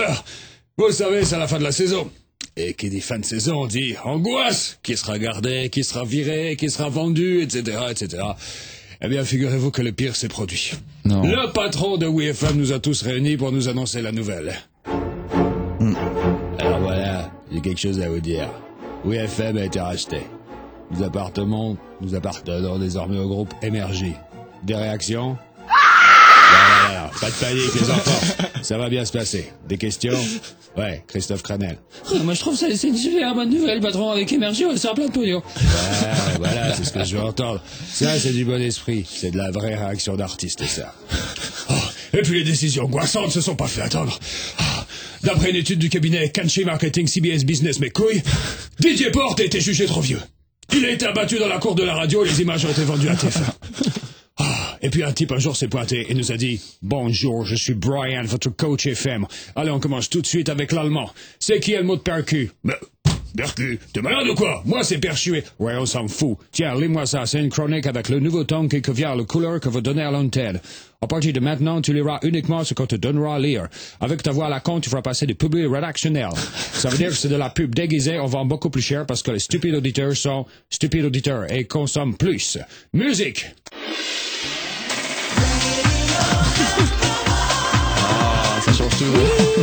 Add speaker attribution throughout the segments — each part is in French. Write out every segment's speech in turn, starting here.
Speaker 1: peur. Vous le savez, c'est la fin de la saison. Et qui dit fin de saison dit angoisse. Qui sera gardé, qui sera viré, qui sera vendu, etc., etc. Eh bien, figurez-vous que le pire s'est produit.
Speaker 2: Non.
Speaker 1: Le patron de WeFM nous a tous réunis pour nous annoncer la nouvelle. Alors voilà, j'ai quelque chose à vous dire. WeFM a été racheté. Nous appartenons désormais au groupe Énergie. Des réactions? Voilà, pas de panique les enfants, ça va bien se passer. Des questions? Ouais, Christophe Cranel.
Speaker 3: Moi je trouve ça c'est une super bonne nouvelle, patron, avec Énergie, on sort plein de pognon.
Speaker 1: Ouais, voilà, c'est ce que je veux entendre. Ça, c'est du bon esprit, c'est de la vraie réaction d'artiste, ça. Oh, et puis les décisions angoissantes se sont pas fait attendre. D'après une étude du cabinet Kanchi Marketing CBS Business McCoy, Didier Porte a été jugé trop vieux. Il a été abattu dans la cour de la radio et les images ont été vendues à TF1. Et puis un type un jour s'est pointé et nous a dit « Bonjour, je suis Brian, votre coach FM. Allez, on commence tout de suite avec l'allemand. C'est qui est le mot de percu ?»« Mais, percu, t'es malade ou quoi? Moi, c'est perchué. »« Ouais, on s'en fout. Tiens, lis-moi ça, c'est une chronique avec le nouveau ton qui vient, le couleur que vous donnez à l'antenne. À partir de maintenant, tu liras uniquement ce qu'on te donnera à lire. Avec ta voix à la con, tu feras passer des publics rédactionnels. Ça veut dire que c'est de la pub déguisée, on vend beaucoup plus cher parce que les stupides auditeurs sont stupides auditeurs et consomment plus. Musique!
Speaker 2: Ça change tout.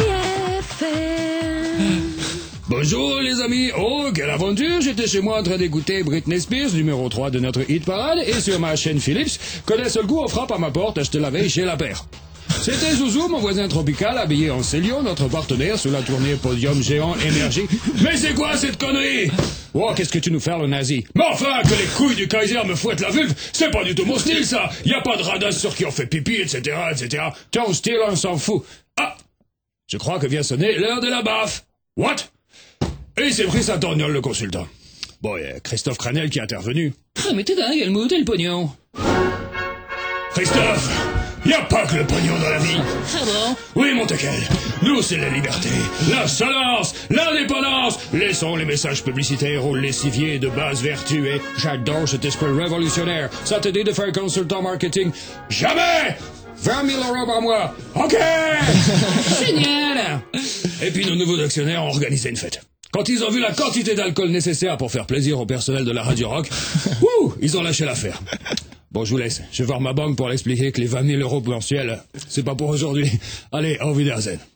Speaker 1: Bonjour les amis, oh quelle aventure, j'étais chez moi en train d'écouter Britney Spears, numéro 3 de notre hit parade, et sur ma chaîne Philips, que d'un seul coup on frappe à ma porte, acheter la veille chez la paire. C'était Zouzou, mon voisin tropical, habillé en Célion, notre partenaire sur la tournée Podium Géant Énergie. Mais c'est quoi cette connerie? Oh, qu'est-ce que tu nous fais, le nazi? Mais enfin, que les couilles du Kaiser me fouettent la vulve, c'est pas du tout mon style, ça. Y a pas de radasse sur qui on fait pipi, etc., etc. Ton style, on s'en fout. Ah, je crois que vient sonner l'heure de la baffe. What? Et il s'est pris sa torgnole, le consultant. Bon, il y a Christophe Cranel qui est intervenu.
Speaker 3: Ah, mais t'es dingue, Helmut, et le pognon?
Speaker 1: Christophe, y a pas que le pognon dans la vie.
Speaker 3: Ah bon?
Speaker 1: Oui, mon teckel, nous c'est la liberté, la salance, l'indépendance. Laissons les messages publicitaires aux lessiviers de basse vertu et j'adore cet esprit révolutionnaire. Ça te dit de faire consultant marketing? Jamais! 20 000 € par mois. OK!
Speaker 3: Génial!
Speaker 1: Et puis nos nouveaux actionnaires ont organisé une fête. Quand ils ont vu la quantité d'alcool nécessaire pour faire plaisir au personnel de la Radio Rock, ils ont lâché l'affaire. Bon, je vous laisse. Je vais voir ma banque pour l'expliquer que les 20 000 € mensuels, c'est pas pour aujourd'hui. Allez, au Wiedersehen.